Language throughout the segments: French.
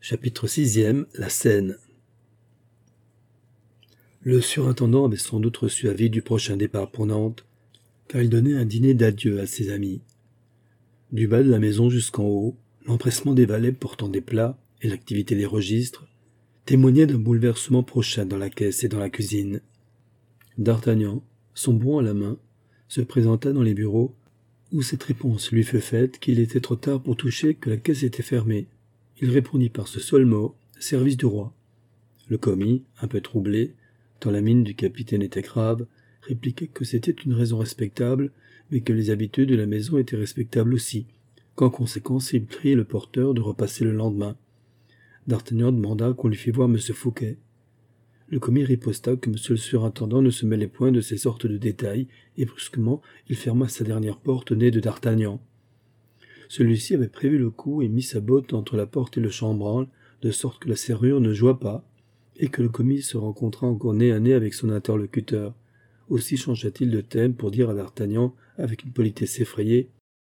Chapitre 6e. La scène. Le surintendant avait sans doute reçu avis du prochain départ pour Nantes, car il donnait un dîner d'adieu à ses amis. Du bas de la maison jusqu'en haut, l'empressement des valets portant des plats et l'activité des registres témoignaient d'un bouleversement prochain dans la caisse et dans la cuisine. D'Artagnan, son brouan à la main, se présenta dans les bureaux, où cette réponse lui fut faite qu'il était trop tard pour toucher, que la caisse était fermée. Il répondit par ce seul mot, « Service du roi ». Le commis, un peu troublé, tant la mine du capitaine était grave, répliqua que c'était une raison respectable, mais que les habitudes de la maison étaient respectables aussi, qu'en conséquence il prit le porteur de repasser le lendemain. D'Artagnan demanda qu'on lui fît voir M. Fouquet. Le commis riposta que M. le surintendant ne se mêlait point de ces sortes de détails, et brusquement il ferma sa dernière porte au nez de D'Artagnan. Celui-ci avait prévu le coup et mis sa botte entre la porte et le chambranle, de sorte que la serrure ne joua pas, et que le commis se rencontra encore nez à nez avec son interlocuteur. Aussi changea-t-il de thème pour dire à D'Artagnan, avec une politesse effrayée,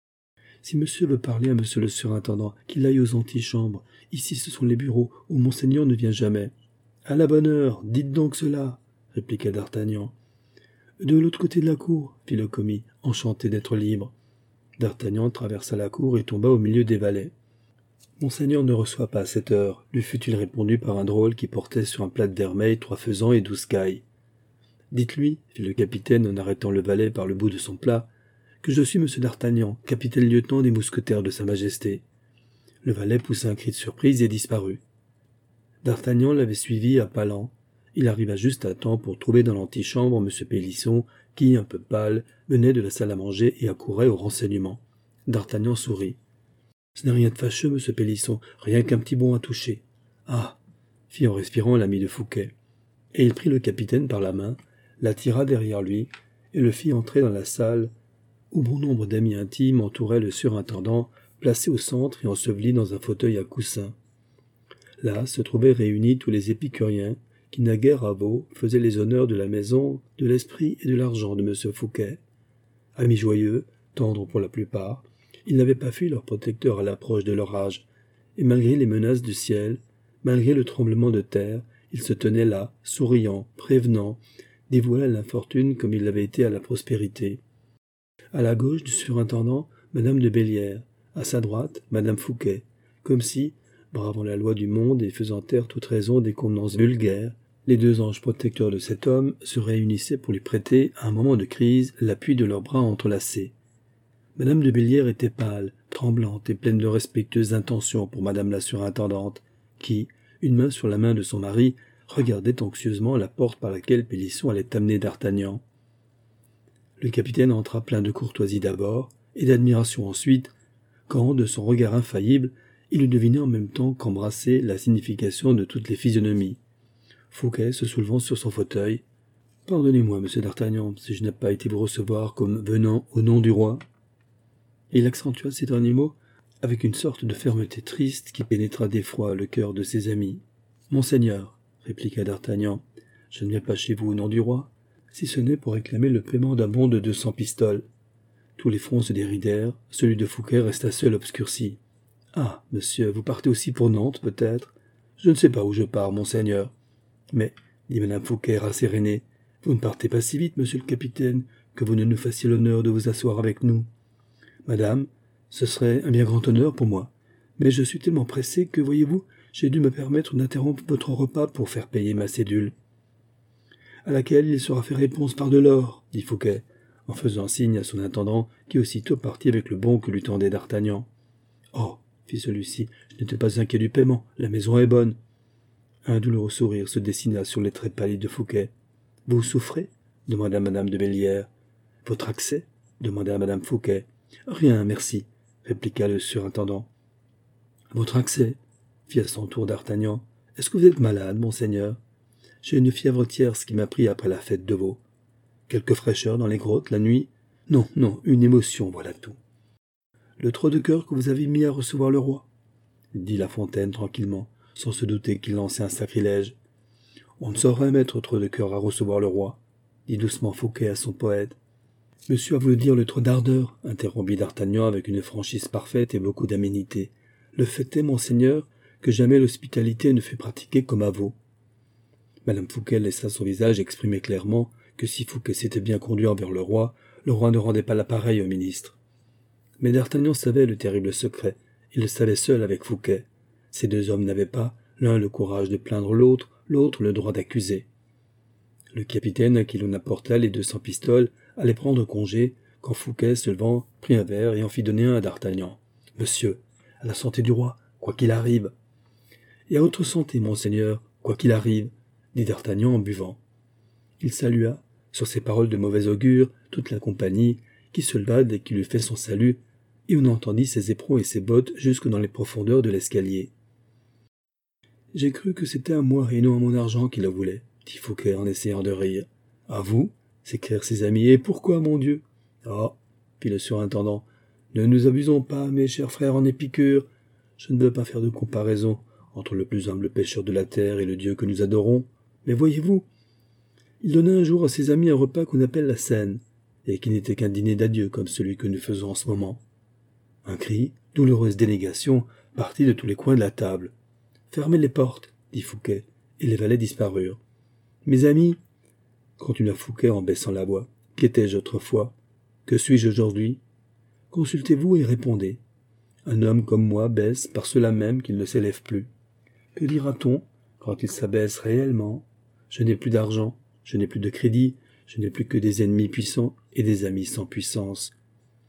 « Si monsieur veut parler à monsieur le surintendant, qu'il aille aux antichambres. Ici ce sont les bureaux, où monseigneur ne vient jamais. »« À la bonne heure, dites donc cela, » répliqua D'Artagnan. « De l'autre côté de la cour, » fit le commis, enchanté d'être libre. D'Artagnan traversa la cour et tomba au milieu des valets. « Monseigneur ne reçoit pas à cette heure, » lui fut-il répondu par un drôle qui portait sur un plat de vermeil 3 faisans et 12 cailles. « Dites-lui, » fit le capitaine en arrêtant le valet par le bout de son plat, « que je suis monsieur d'Artagnan, capitaine-lieutenant des mousquetaires de Sa Majesté. » Le valet poussa un cri de surprise et disparut. D'Artagnan l'avait suivi à pas lents. Il arriva juste à temps pour trouver dans l'antichambre M. Pélisson, qui, un peu pâle, venait de la salle à manger et accourait au renseignement. D'Artagnan sourit. « Ce n'est rien de fâcheux, M. Pélisson, rien qu'un petit bond à toucher. »« Ah !» fit en respirant l'ami de Fouquet. Et il prit le capitaine par la main, l'attira derrière lui, et le fit entrer dans la salle, où bon nombre d'amis intimes entouraient le surintendant, placé au centre et enseveli dans un fauteuil à coussins. Là se trouvaient réunis tous les épicuriens, qui naguère à veau faisaient les honneurs de la maison, de l'esprit et de l'argent de M. Fouquet. Amis joyeux, tendres pour la plupart, ils n'avaient pas fui leur protecteur à l'approche de leur âge, et malgré les menaces du ciel, malgré le tremblement de terre, ils se tenaient là, souriants, prévenants, dévoués à l'infortune comme ils l'avaient été à la prospérité. À la gauche du surintendant, Madame de Bellière, à sa droite, Madame Fouquet, comme si, bravant la loi du monde et faisant taire toute raison des convenances vulgaires, les 2 anges protecteurs de cet homme se réunissaient pour lui prêter, à un moment de crise, l'appui de leurs bras entrelacés. Madame de Bellière était pâle, tremblante et pleine de respectueuses intentions pour Madame la surintendante, qui, une main sur la main de son mari, regardait anxieusement la porte par laquelle Pélisson allait amener d'Artagnan. Le capitaine entra plein de courtoisie d'abord, et d'admiration ensuite, quand, de son regard infaillible, il eut deviné en même temps qu'embrassé la signification de toutes les physionomies. Fouquet, se soulevant sur son fauteuil, « Pardonnez-moi, monsieur d'Artagnan, si je n'ai pas été vous recevoir comme venant au nom du roi. » Et il accentua ces derniers mots avec une sorte de fermeté triste qui pénétra d'effroi le cœur de ses amis. « Monseigneur, » répliqua d'Artagnan, « je ne viens pas chez vous au nom du roi, si ce n'est pour réclamer le paiement d'un bon de 200 pistoles. » Tous les fronts se déridèrent, celui de Fouquet resta seul obscurci. « Ah, monsieur, vous partez aussi pour Nantes, peut-être ? » ?»« Je ne sais pas où je pars, monseigneur. »« Mais, dit madame Fouquet rassérénée, vous ne partez pas si vite, monsieur le capitaine, que vous ne nous fassiez l'honneur de vous asseoir avec nous. »« Madame, ce serait un bien grand honneur pour moi, mais je suis tellement pressé que, voyez-vous, j'ai dû me permettre d'interrompre votre repas pour faire payer ma cédule. »« À laquelle il sera fait réponse par de l'or, dit Fouquet, en faisant signe à son intendant, qui aussitôt partit avec le bon que lui tendait d'Artagnan. « Oh, fit celui-ci, je n'étais pas inquiet du paiement, la maison est bonne. » Un douloureux sourire se dessina sur les traits pâlis de Fouquet. « Vous souffrez » demanda madame de Bellière. « Votre accès » demanda madame Fouquet. « Rien, merci, » répliqua le surintendant. « Votre accès » fit à son tour d'Artagnan. « Est-ce que vous êtes malade, monseigneur ? J'ai une fièvre tierce qui m'a pris après la fête de veau. Quelque fraîcheur dans les grottes la nuit ? Non, non, une émotion, voilà tout. »« Le trop de cœur que vous avez mis à recevoir le roi ?» dit La Fontaine tranquillement, sans se douter qu'il lançait un sacrilège. « On ne saurait mettre trop de cœur à recevoir le roi, » dit doucement Fouquet à son poète. « Monsieur a voulu dire le trop d'ardeur, » interrompit d'Artagnan avec une franchise parfaite et beaucoup d'aménité. « Le fait est, monseigneur, que jamais l'hospitalité ne fut pratiquée comme à Vaux. Madame Fouquet laissa son visage exprimer clairement que si Fouquet s'était bien conduit envers le roi ne rendait pas l'appareil au ministre. Mais d'Artagnan savait le terrible secret, il le savait seul avec Fouquet. Ces deux hommes n'avaient pas, l'un le courage de plaindre l'autre, l'autre le droit d'accuser. Le capitaine à qui l'on apporta les 200 pistoles allait prendre congé, quand Fouquet, se levant, prit un verre et en fit donner un à d'Artagnan. « Monsieur, à la santé du roi, quoi qu'il arrive. »« Et à votre santé, monseigneur, quoi qu'il arrive, » dit d'Artagnan en buvant. Il salua, sur ces paroles de mauvais augure, toute la compagnie, qui se leva dès qu'il eut fait son salut, et on entendit ses éperons et ses bottes jusque dans les profondeurs de l'escalier. « J'ai cru que c'était à moi et non à mon argent qu'il la voulait, » dit Fouquet en essayant de rire. « À vous » s'écrièrent ses amis. « Et pourquoi, mon Dieu ?»« Ah » fit le surintendant, « ne nous abusons pas, mes chers frères en Épicure. Je ne veux pas faire de comparaison entre le plus humble pêcheur de la terre et le Dieu que nous adorons. Mais voyez-vous, il donna un jour à ses amis un repas qu'on appelle la scène, et qui n'était qu'un dîner d'adieu comme celui que nous faisons en ce moment. » Un cri, douloureuse dénégation, partit de tous les coins de la table. « Fermez les portes, » dit Fouquet, et les valets disparurent. « Mes amis, » continua Fouquet en baissant la voix, « qu'étais-je autrefois? Que suis-je aujourd'hui? Consultez-vous et répondez. Un homme comme moi baisse par cela même qu'il ne s'élève plus. Que dira-t-on quand il s'abaisse réellement? Je n'ai plus d'argent, je n'ai plus de crédit, je n'ai plus que des ennemis puissants et des amis sans puissance. Vite !»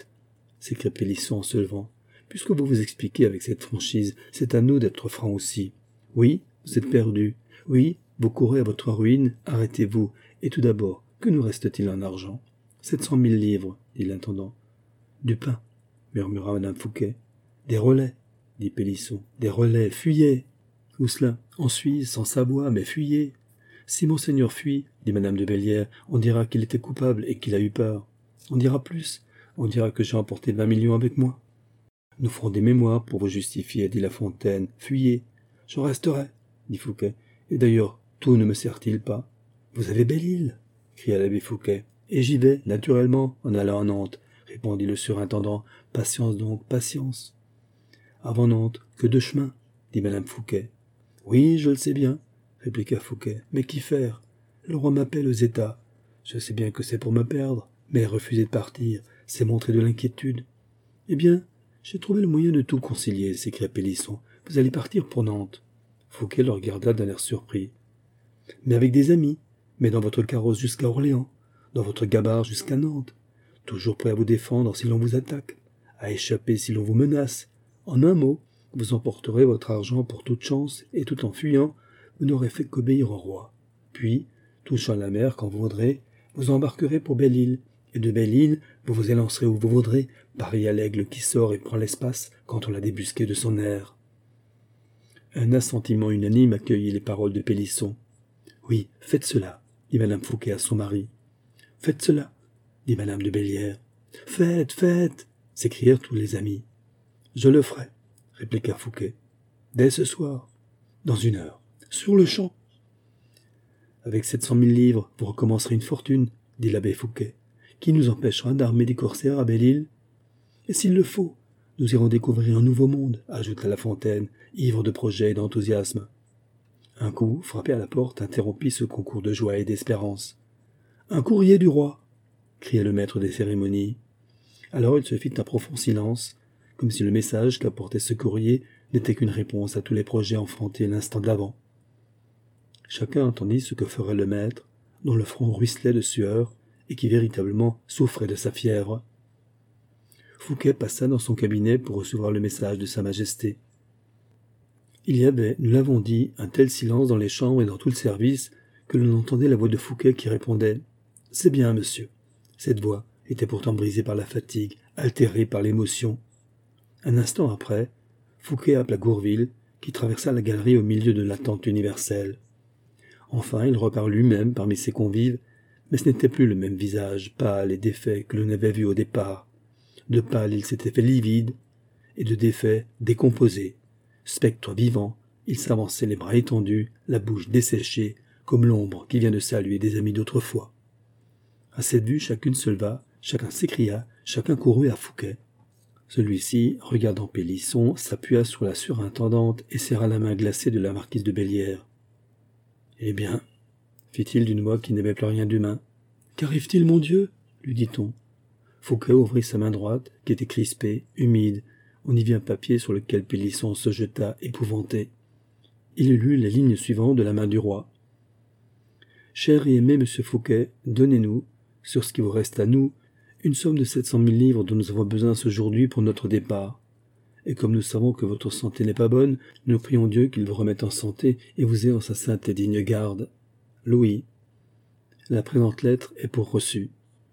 s'écria Pélisson en se levant. « Puisque vous vous expliquez avec cette franchise, c'est à nous d'être francs aussi. Oui, vous êtes perdus. Oui, vous courez à votre ruine, arrêtez-vous. Et tout d'abord, que nous reste-t-il en argent? 700 000 livres, dit l'intendant. Du pain, murmura madame Fouquet. Des relais, dit Pélisson. Des relais, fuyez! Où cela? En Suisse, sans savoir, mais fuyez! Si monseigneur fuit, dit madame de Bellière, on dira qu'il était coupable et qu'il a eu peur. On dira plus, on dira que j'ai emporté 20 millions avec moi. Nous ferons des mémoires pour vous justifier, dit La Fontaine. Fuyez! J'en resterai, dit Fouquet. Et d'ailleurs, tout ne me sert-il pas? Vous avez Belle-Île, cria l'abbé Fouquet. Et j'y vais, naturellement, en allant à Nantes, répondit le surintendant. Patience donc, patience. Avant Nantes, que de chemin, dit madame Fouquet. Oui, je le sais bien, répliqua Fouquet. Mais qu'y faire? Le roi m'appelle aux États. Je sais bien que c'est pour me perdre, mais refuser de partir, c'est montrer de l'inquiétude. Eh bien, j'ai trouvé le moyen de tout concilier, s'écria Pélisson. Vous allez partir pour Nantes. Fouquet le regarda d'un air surpris. Mais avec des amis, mais dans votre carrosse jusqu'à Orléans, dans votre gabarre jusqu'à Nantes, toujours prêt à vous défendre si l'on vous attaque, à échapper si l'on vous menace. En un mot, vous emporterez votre argent pour toute chance, et tout en fuyant, vous n'aurez fait qu'obéir au roi. Puis, touchant la mer quand vous voudrez, vous embarquerez pour Belle-Île, et de Belle-Île, vous vous élancerez où vous voudrez, pareil à l'aigle qui sort et prend l'espace quand on l'a débusqué de son aire. Un assentiment unanime accueillit les paroles de Pélisson. « Oui, faites cela, » dit madame Fouquet à son mari. « Faites cela, » dit madame de Bellière. « Faites, faites » s'écrièrent tous les amis. « Je le ferai, » répliqua Fouquet. « Dès ce soir, dans 1 heure, sur le champ. »« Avec 700 000 livres, vous recommencerez une fortune, » dit l'abbé Fouquet. « Qui nous empêchera d'armer des corsaires à Belle-Île? Et s'il le faut, nous irons découvrir un nouveau monde, » ajouta La Fontaine, ivre de projets et d'enthousiasme. Un coup, frappé à la porte, interrompit ce concours de joie et d'espérance. « Un courrier du roi !» cria le maître des cérémonies. Alors il se fit un profond silence, comme si le message qu'apportait ce courrier n'était qu'une réponse à tous les projets enfantés l'instant d'avant. Chacun entendit ce que ferait le maître, dont le front ruisselait de sueur et qui véritablement souffrait de sa fièvre. Fouquet passa dans son cabinet pour recevoir le message de Sa Majesté. Il y avait, nous l'avons dit, un tel silence dans les chambres et dans tout le service que l'on entendait la voix de Fouquet qui répondait « C'est bien, monsieur ». Cette voix était pourtant brisée par la fatigue, altérée par l'émotion. Un instant après, Fouquet appela Gourville, qui traversa la galerie au milieu de l'attente universelle. Enfin, il repart lui-même parmi ses convives, mais ce n'était plus le même visage, pâle et défait que l'on avait vu au départ. De pâle, il s'était fait livide, et de défait, décomposé. Spectre vivant, il s'avançait les bras étendus, la bouche desséchée, comme l'ombre qui vient de saluer des amis d'autrefois. À cette vue, chacune se leva, chacun s'écria, chacun courut à Fouquet. Celui-ci, regardant Pélisson, s'appuya sur la surintendante et serra la main glacée de la marquise de Bellière. « Eh bien ?» fit-il d'une voix qui n'avait plus rien d'humain. « Qu'arrive-t-il, mon Dieu ?» lui dit-on. Fouquet ouvrit sa main droite, qui était crispée, humide. On y vit un papier sur lequel Pélisson se jeta, épouvanté. Il lut les lignes suivantes de la main du roi. « Cher et aimé monsieur Fouquet, donnez-nous, sur ce qui vous reste à nous, une somme de 700 000 livres dont nous avons besoin aujourd'hui pour notre départ. Et comme nous savons que votre santé n'est pas bonne, nous prions Dieu qu'il vous remette en santé et vous ait en sa sainte et digne garde. Louis. La présente lettre est pour reçu. »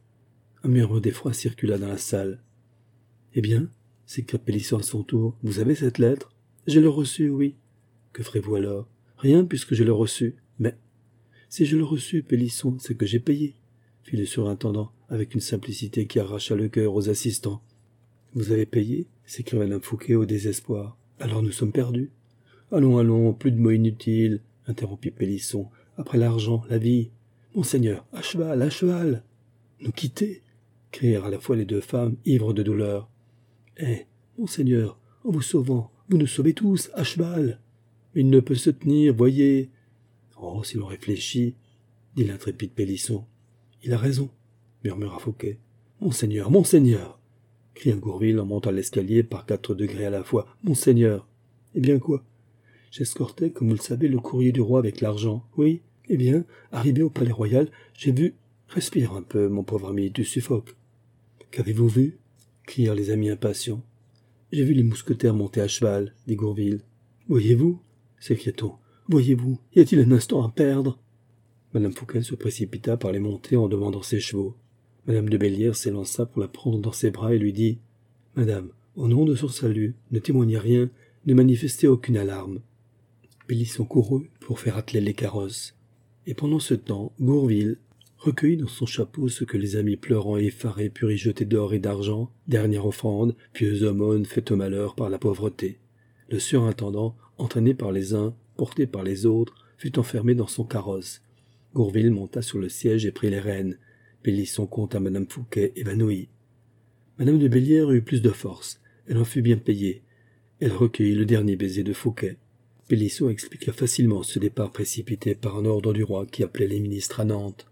Un murmure d'effroi circula dans la salle. « Eh bien, s'écria Pélisson à son tour, vous avez cette lettre ? Je l'ai reçue, oui. Que ferez-vous alors ? Rien, puisque je l'ai reçue. Mais, si je l'ai reçue, Pélisson, c'est que j'ai payé, fit le surintendant, avec une simplicité qui arracha le cœur aux assistants. Vous avez payé ? S'écria madame Fouquet au désespoir. Alors nous sommes perdus. Allons, allons, plus de mots inutiles, interrompit Pélisson. Après l'argent, la vie. Monseigneur, à cheval, à cheval. Nous quitter ? Crièrent à la fois les deux femmes, ivres de douleur. Eh, monseigneur, en vous sauvant, vous nous sauvez tous, à cheval. Mais il ne peut se tenir, voyez. Oh, si l'on réfléchit, dit l'intrépide Pélisson. Il a raison, murmura Fouquet. Monseigneur, monseigneur, cria Gourville en montant l'escalier par 4 degrés à la fois. Monseigneur. Eh bien quoi? J'escortais, comme vous le savez, le courrier du roi avec l'argent. Oui, eh bien, arrivé au palais royal, j'ai vu... Respire un peu, mon pauvre ami, tu suffoques. Qu'avez-vous vu? Crièrent les amis impatients. J'ai vu les mousquetaires monter à cheval, dit Gourville. Voyez-vous? S'écria-t-on. Voyez-vous? Y a-t-il un instant à perdre? Madame Fouquet se précipita par les montées en demandant ses chevaux. Madame de Bellière s'élança pour la prendre dans ses bras et lui dit « Madame, au nom de son salut, ne témoignez rien, ne manifestez aucune alarme. » Pélisson courut pour faire atteler les carrosses. Et pendant ce temps, Gourville recueillit dans son chapeau ce que les amis pleurants et effarés purent y jeter d'or et d'argent, dernière offrande, pieuse aumône faite au malheur par la pauvreté. Le surintendant, entraîné par les uns, porté par les autres, fut enfermé dans son carrosse. Gourville monta sur le siège et prit les rênes. Pélisson compta madame Fouquet évanouie. Madame de Bellière eut plus de force. Elle en fut bien payée. Elle recueillit le dernier baiser de Fouquet. Pélisson expliqua facilement ce départ précipité par un ordre du roi qui appelait les ministres à Nantes.